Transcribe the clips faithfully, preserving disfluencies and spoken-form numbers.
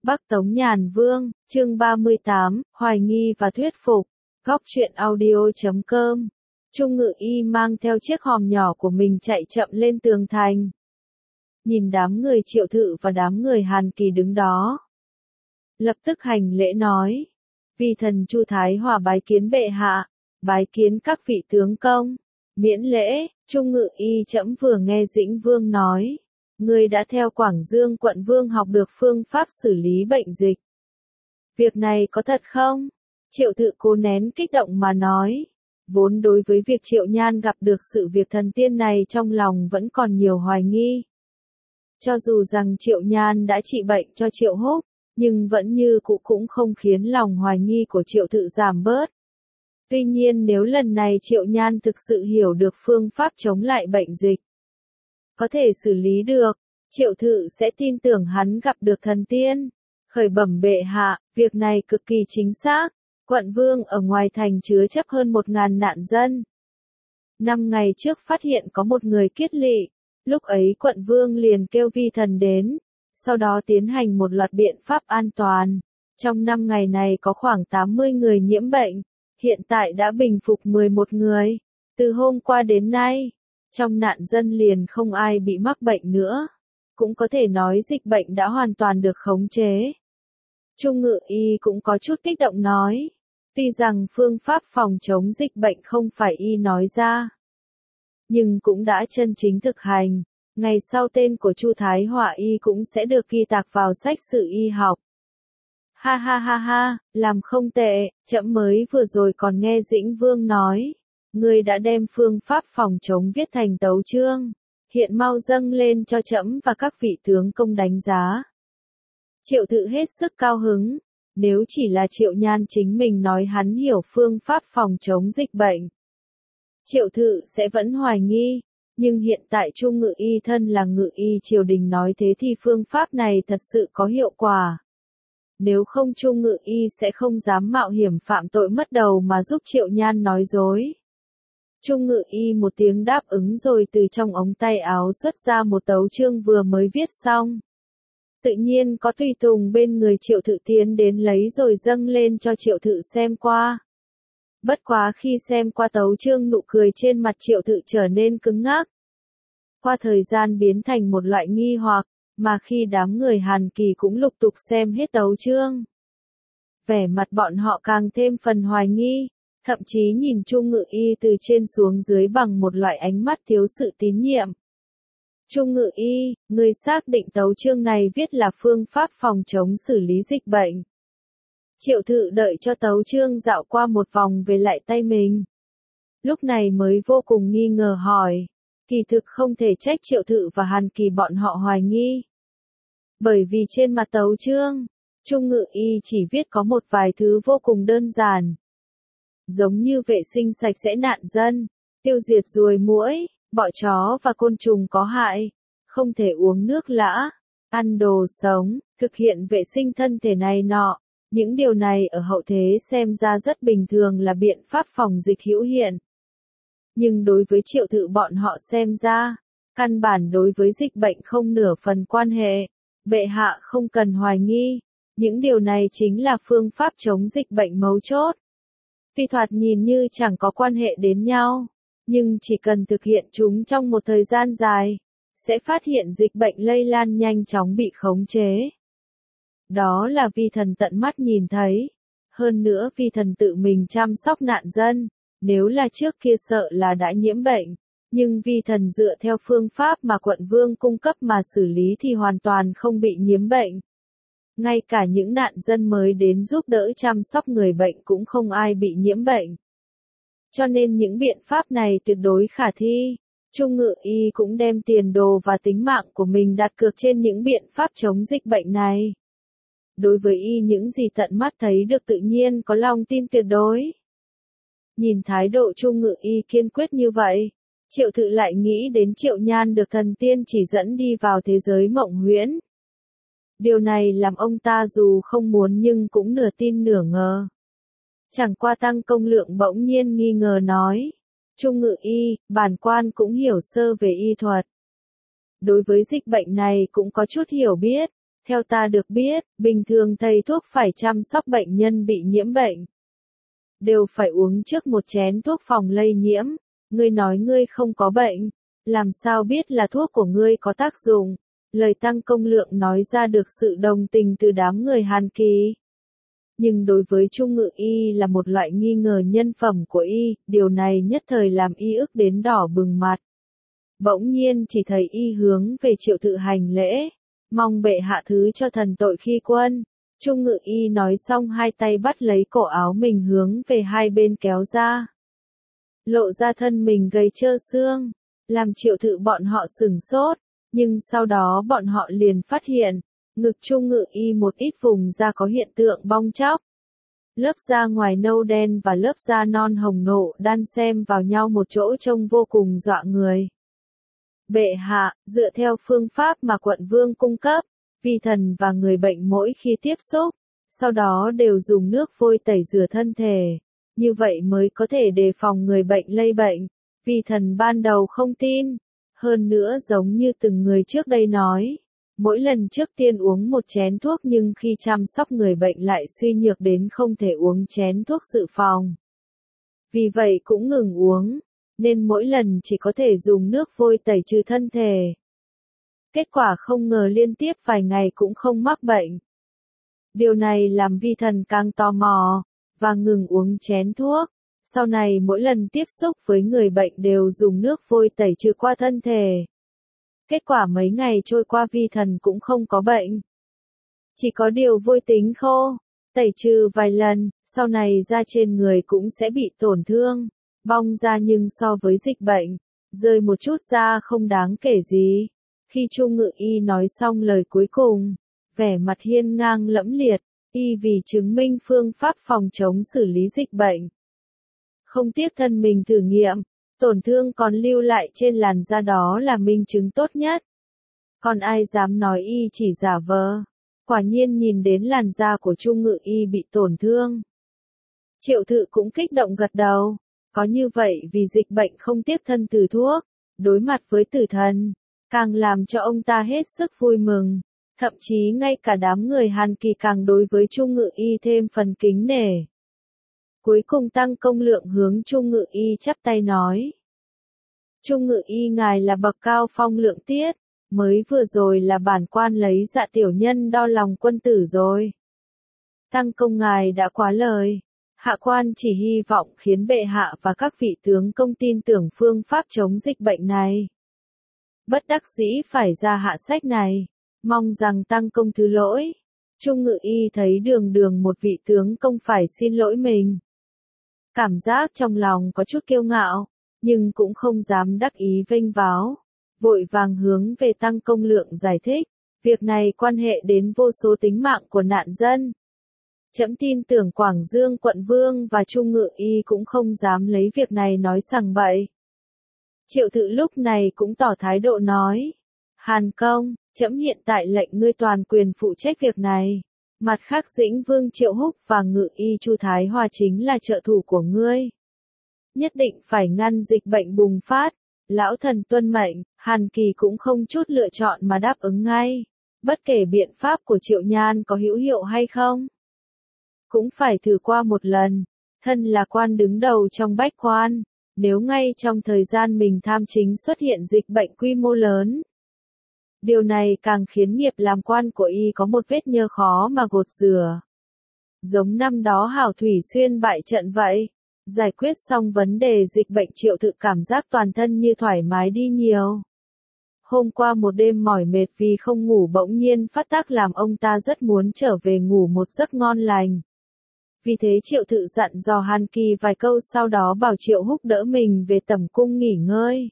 Bắc Tống Nhàn Vương, chương ba mươi tám, hoài nghi và thuyết phục. Góc truyện audio chấm com. Trung Ngự Y mang theo chiếc hòm nhỏ của mình chạy chậm lên tường thành. Nhìn đám người Triệu Thự và đám người Hàn Kỳ đứng đó. Lập tức hành lễ nói. Vi thần Chu Thái Hòa bái kiến bệ hạ, bái kiến các vị tướng công. Miễn lễ, Trung Ngự Y trẫm vừa nghe Dĩnh Vương nói. Ngươi đã theo Quảng Dương quận Vương học được phương pháp xử lý bệnh dịch. Việc này có thật không? Triệu Thự cố nén kích động mà nói. Vốn đối với việc Triệu Nhan gặp được sự việc thần tiên này trong lòng vẫn còn nhiều hoài nghi. Cho dù rằng Triệu Nhan đã trị bệnh cho Triệu Húc, nhưng vẫn như cũ cũng không khiến lòng hoài nghi của Triệu Thự giảm bớt. Tuy nhiên nếu lần này Triệu Nhan thực sự hiểu được phương pháp chống lại bệnh dịch, có thể xử lý được, Triệu Thự sẽ tin tưởng hắn gặp được thần tiên. Khởi bẩm bệ hạ, việc này cực kỳ chính xác. Quận Vương ở ngoài thành chứa chấp hơn một ngàn nạn dân. Năm ngày trước phát hiện có một người kiết lỵ, lúc ấy quận Vương liền kêu vi thần đến, sau đó tiến hành một loạt biện pháp an toàn. Trong năm ngày này có khoảng tám mươi người nhiễm bệnh, hiện tại đã bình phục mười một người. Từ hôm qua đến nay, trong nạn dân liền không ai bị mắc bệnh nữa. Cũng có thể nói dịch bệnh đã hoàn toàn được khống chế. Trung Ngự Y cũng có chút kích động nói. Tuy rằng phương pháp phòng chống dịch bệnh không phải y nói ra, nhưng cũng đã chân chính thực hành. Ngày sau tên của Chu Thái Họa Y cũng sẽ được ghi tạc vào sách sử y học. Ha ha ha ha, làm không tệ, trẫm mới vừa rồi còn nghe Dĩnh Vương nói. Ngươi đã đem phương pháp phòng chống viết thành tấu chương. Hiện mau dâng lên cho trẫm và các vị tướng công đánh giá. Triệu Thự hết sức cao hứng. Nếu chỉ là Triệu Nhan chính mình nói hắn hiểu phương pháp phòng chống dịch bệnh, Triệu Thự sẽ vẫn hoài nghi. Nhưng hiện tại Trung Ngự Y thân là Ngự Y triều đình nói thế thì phương pháp này thật sự có hiệu quả. Nếu không Trung Ngự Y sẽ không dám mạo hiểm phạm tội mất đầu mà giúp Triệu Nhan nói dối. Trung Ngự Y một tiếng đáp ứng rồi từ trong ống tay áo xuất ra một tấu chương vừa mới viết xong. Tự nhiên có tùy tùng bên người Triệu Thự tiến đến lấy rồi dâng lên cho Triệu Thự xem qua. Bất quá khi xem qua tấu chương nụ cười trên mặt Triệu Thự trở nên cứng ngắc. Qua thời gian biến thành một loại nghi hoặc, mà khi đám người Hàn Kỳ cũng lục tục xem hết tấu chương. Vẻ mặt bọn họ càng thêm phần hoài nghi, thậm chí nhìn Trung Ngự Y từ trên xuống dưới bằng một loại ánh mắt thiếu sự tín nhiệm. Trung Ngự Y, người xác định tấu chương này viết là phương pháp phòng chống xử lý dịch bệnh. Triệu Thự đợi cho tấu chương dạo qua một vòng về lại tay mình. Lúc này mới vô cùng nghi ngờ hỏi. Kỳ thực không thể trách Triệu Thự và Hàn Kỳ bọn họ hoài nghi. Bởi vì trên mặt tấu chương, Trung Ngự Y chỉ viết có một vài thứ vô cùng đơn giản. Giống như vệ sinh sạch sẽ nạn dân, tiêu diệt ruồi muỗi, bọ chó và côn trùng có hại, không thể uống nước lã, ăn đồ sống, thực hiện vệ sinh thân thể này nọ. Những điều này ở hậu thế xem ra rất bình thường là biện pháp phòng dịch hữu hiện. Nhưng đối với Triệu Thự bọn họ xem ra, căn bản đối với dịch bệnh không nửa phần quan hệ. Bệ hạ không cần hoài nghi, những điều này chính là phương pháp chống dịch bệnh mấu chốt. Tuy thoạt nhìn như chẳng có quan hệ đến nhau, nhưng chỉ cần thực hiện chúng trong một thời gian dài, sẽ phát hiện dịch bệnh lây lan nhanh chóng bị khống chế. Đó là vi thần tận mắt nhìn thấy. Hơn nữa vi thần tự mình chăm sóc nạn dân, nếu là trước kia sợ là đã nhiễm bệnh, nhưng vi thần dựa theo phương pháp mà quận Vương cung cấp mà xử lý thì hoàn toàn không bị nhiễm bệnh. Ngay cả những nạn dân mới đến giúp đỡ chăm sóc người bệnh cũng không ai bị nhiễm bệnh. Cho nên những biện pháp này tuyệt đối khả thi. Trung Ngự Y cũng đem tiền đồ và tính mạng của mình đặt cược trên những biện pháp chống dịch bệnh này. Đối với y những gì tận mắt thấy được tự nhiên có lòng tin tuyệt đối. Nhìn thái độ Trung Ngự Y kiên quyết như vậy, Triệu Thự lại nghĩ đến Triệu Nhan được thần tiên chỉ dẫn đi vào thế giới mộng huyễn. Điều này làm ông ta dù không muốn nhưng cũng nửa tin nửa ngờ. Chẳng qua Tăng Công Lượng bỗng nhiên nghi ngờ nói. Trung Ngự Y, bản quan cũng hiểu sơ về y thuật. Đối với dịch bệnh này cũng có chút hiểu biết. Theo ta được biết, bình thường thầy thuốc phải chăm sóc bệnh nhân bị nhiễm bệnh. Đều phải uống trước một chén thuốc phòng lây nhiễm. Ngươi nói ngươi không có bệnh, làm sao biết là thuốc của ngươi có tác dụng? Lời Tăng Công Lượng nói ra được sự đồng tình từ đám người Hàn Kỳ. Nhưng đối với Trung Ngự Y là một loại nghi ngờ nhân phẩm của y, điều này nhất thời làm y ức đến đỏ bừng mặt. Bỗng nhiên chỉ thấy y hướng về Triệu Tự hành lễ, mong bệ hạ thứ cho thần tội khi quân. Trung Ngự Y nói xong hai tay bắt lấy cổ áo mình hướng về hai bên kéo ra. Lộ ra thân mình gầy trơ xương, làm Triệu Tự bọn họ sửng sốt, nhưng sau đó bọn họ liền phát hiện, ngực Trung Ngự Y một ít vùng da có hiện tượng bong tróc. Lớp da ngoài nâu đen và lớp da non hồng nộ đan xen vào nhau một chỗ trông vô cùng dọa người. Bệ hạ, dựa theo phương pháp mà quận vương cung cấp, vi thần và người bệnh mỗi khi tiếp xúc, sau đó đều dùng nước vôi tẩy rửa thân thể, như vậy mới có thể đề phòng người bệnh lây bệnh. Vi thần ban đầu không tin, hơn nữa giống như từng người trước đây nói, mỗi lần trước tiên uống một chén thuốc nhưng khi chăm sóc người bệnh lại suy nhược đến không thể uống chén thuốc dự phòng. Vì vậy cũng ngừng uống, nên mỗi lần chỉ có thể dùng nước vôi tẩy trừ thân thể. Kết quả không ngờ liên tiếp vài ngày cũng không mắc bệnh. Điều này làm vi thần càng tò mò, và ngừng uống chén thuốc. Sau này mỗi lần tiếp xúc với người bệnh đều dùng nước vôi tẩy trừ qua thân thể. Kết quả mấy ngày trôi qua vi thần cũng không có bệnh. Chỉ có điều vôi tính khô, tẩy trừ vài lần, sau này da trên người cũng sẽ bị tổn thương, bong da nhưng so với dịch bệnh, rơi một chút da không đáng kể gì. Khi Trung Ngự Y nói xong lời cuối cùng, vẻ mặt hiên ngang lẫm liệt, y vì chứng minh phương pháp phòng chống xử lý dịch bệnh. Không tiếc thân mình thử nghiệm, tổn thương còn lưu lại trên làn da đó là minh chứng tốt nhất. Còn ai dám nói y chỉ giả vờ? Quả nhiên nhìn đến làn da của Trung Ngự Y bị tổn thương. Triệu Tự cũng kích động gật đầu. Có như vậy vì dịch bệnh không tiếc thân thử thuốc, đối mặt với tử thần, càng làm cho ông ta hết sức vui mừng. Thậm chí ngay cả đám người Hàn Kỳ càng đối với Trung Ngự Y thêm phần kính nể. Cuối cùng Tăng Công Lượng hướng Trung Ngự Y chắp tay nói. Trung Ngự Y ngài là bậc cao phong lượng tiết, mới vừa rồi là bản quan lấy dạ tiểu nhân đo lòng quân tử rồi. Tăng công ngài đã quá lời, hạ quan chỉ hy vọng khiến bệ hạ và các vị tướng công tin tưởng phương pháp chống dịch bệnh này. Bất đắc dĩ phải ra hạ sách này, mong rằng Tăng công thứ lỗi. Trung Ngự Y thấy đường đường một vị tướng công phải xin lỗi mình. Cảm giác trong lòng có chút kiêu ngạo, nhưng cũng không dám đắc ý vênh váo. Vội vàng hướng về Tăng Công Lượng giải thích, việc này quan hệ đến vô số tính mạng của nạn dân. Trẫm tin tưởng Quảng Dương quận vương và Trung Ngự Y cũng không dám lấy việc này nói sằng bậy. Triệu Tự lúc này cũng tỏ thái độ nói, Hàn công, trẫm hiện tại lệnh ngươi toàn quyền phụ trách việc này. Mặt khác Dĩnh Vương Triệu Húc và Ngự Y Chu Thái Hòa chính là trợ thủ của ngươi. Nhất định phải ngăn dịch bệnh bùng phát. Lão thần tuân mệnh, Hàn Kỳ cũng không chút lựa chọn mà đáp ứng ngay. Bất kể biện pháp của Triệu Nhan có hữu hiệu hay không, cũng phải thử qua một lần. Thân là quan đứng đầu trong bách quan, nếu ngay trong thời gian mình tham chính xuất hiện dịch bệnh quy mô lớn. Điều này càng khiến nghiệp làm quan của y có một vết nhơ khó mà gột rửa. Giống năm đó Hảo Thủy Xuyên bại trận vậy. Giải quyết xong vấn đề dịch bệnh Triệu Tự cảm giác toàn thân như thoải mái đi nhiều. Hôm qua một đêm mỏi mệt vì không ngủ bỗng nhiên phát tác làm ông ta rất muốn trở về ngủ một giấc ngon lành. Vì thế Triệu Tự dặn dò Hàn Kỳ vài câu sau đó bảo Triệu Húc đỡ mình về tẩm cung nghỉ ngơi.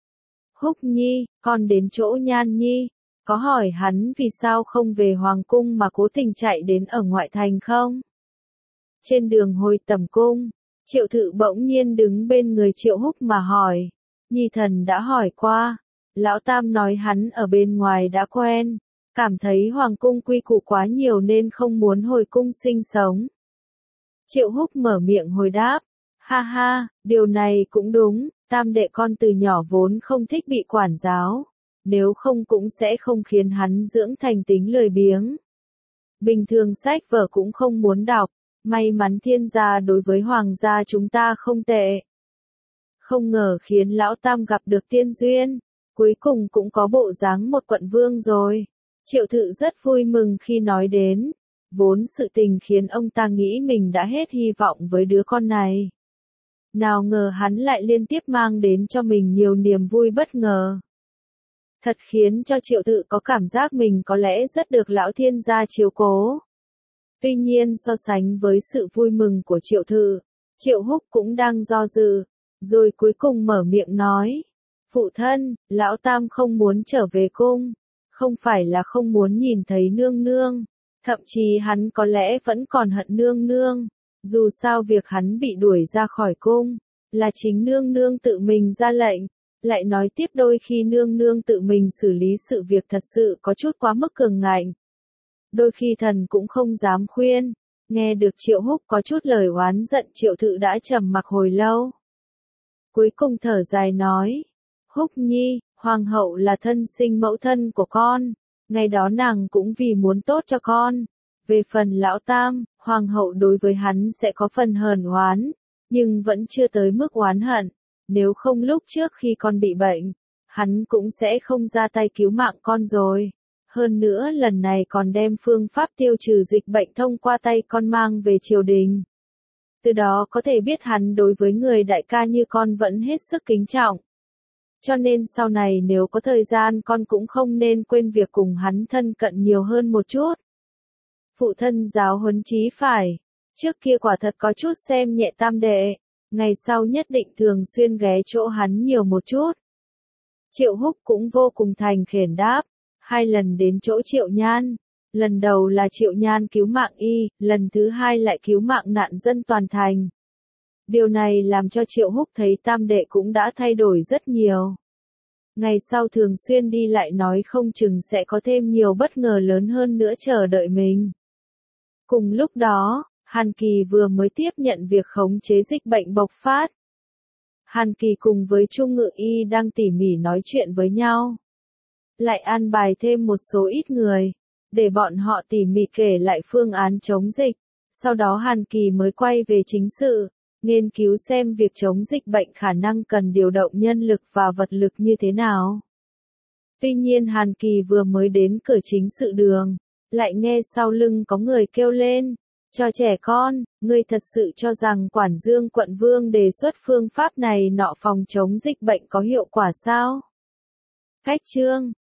Húc nhi, con đến chỗ Nhan nhi, có hỏi hắn vì sao không về Hoàng cung mà cố tình chạy đến ở ngoại thành không? Trên đường hồi tẩm cung, Triệu Tự bỗng nhiên đứng bên người Triệu Húc mà hỏi. Nhi thần đã hỏi qua. Lão Tam nói hắn ở bên ngoài đã quen. Cảm thấy hoàng cung quy củ quá nhiều nên không muốn hồi cung sinh sống. Triệu Húc mở miệng hồi đáp. Ha ha, điều này cũng đúng. Tam đệ con từ nhỏ vốn không thích bị quản giáo. nếu không cũng sẽ không khiến hắn dưỡng thành tính lười biếng. Bình thường sách vở cũng không muốn đọc, may mắn thiên gia đối với hoàng gia chúng ta không tệ. Không ngờ khiến lão tam gặp được tiên duyên, cuối cùng cũng có bộ dáng một quận vương rồi. Triệu Thự rất vui mừng khi nói đến, vốn sự tình khiến ông ta nghĩ mình đã hết hy vọng với đứa con này. Nào ngờ hắn lại liên tiếp mang đến cho mình nhiều niềm vui bất ngờ. Thật khiến cho Triệu Thự có cảm giác mình có lẽ rất được lão thiên gia chiếu cố. Tuy nhiên so sánh với sự vui mừng của Triệu Thự, Triệu Húc cũng đang do dự, rồi cuối cùng mở miệng nói. Phụ thân, lão tam không muốn trở về cung, không phải là không muốn nhìn thấy nương nương, thậm chí hắn có lẽ vẫn còn hận nương nương, dù sao việc hắn bị đuổi ra khỏi cung, là chính nương nương tự mình ra lệnh, lại nói tiếp đôi khi nương nương tự mình xử lý sự việc thật sự có chút quá mức cường ngạnh. Đôi khi thần cũng không dám khuyên, nghe được Triệu Húc có chút lời oán giận Triệu Thự đã trầm mặc hồi lâu. Cuối cùng thở dài nói, Húc nhi, hoàng hậu là thân sinh mẫu thân của con, ngày đó nàng cũng vì muốn tốt cho con. Về phần lão tam, hoàng hậu đối với hắn sẽ có phần hờn oán, nhưng vẫn chưa tới mức oán hận, nếu không lúc trước khi con bị bệnh, hắn cũng sẽ không ra tay cứu mạng con rồi. Hơn nữa lần này còn đem phương pháp tiêu trừ dịch bệnh thông qua tay con mang về triều đình. Từ đó có thể biết hắn đối với người đại ca như con vẫn hết sức kính trọng. Cho nên sau này nếu có thời gian con cũng không nên quên việc cùng hắn thân cận nhiều hơn một chút. Phụ thân giáo huấn chí phải, trước kia quả thật có chút xem nhẹ tam đệ, ngày sau nhất định thường xuyên ghé chỗ hắn nhiều một chút. Triệu Húc cũng vô cùng thành khẩn đáp, hai lần đến chỗ Triệu Nhan, lần đầu là Triệu Nhan cứu mạng y, lần thứ hai lại cứu mạng nạn dân toàn thành. Điều này làm cho Triệu Húc thấy tam đệ cũng đã thay đổi rất nhiều. Ngày sau thường xuyên đi lại nói không chừng sẽ có thêm nhiều bất ngờ lớn hơn nữa chờ đợi mình. Cùng lúc đó, Hàn Kỳ vừa mới tiếp nhận việc khống chế dịch bệnh bộc phát. Hàn Kỳ cùng với Trung Ngự Y đang tỉ mỉ nói chuyện với nhau. Lại an bài thêm một số ít người, để bọn họ tỉ mỉ kể lại phương án chống dịch. Sau đó Hàn Kỳ mới quay về chính sự, nghiên cứu xem việc chống dịch bệnh khả năng cần điều động nhân lực và vật lực như thế nào. Tuy nhiên Hàn Kỳ vừa mới đến cửa chính sự đường, lại nghe sau lưng có người kêu lên, cho trẻ con, ngươi thật sự cho rằng Quản Dương quận vương đề xuất phương pháp này nọ phòng chống dịch bệnh có hiệu quả sao? Cách chương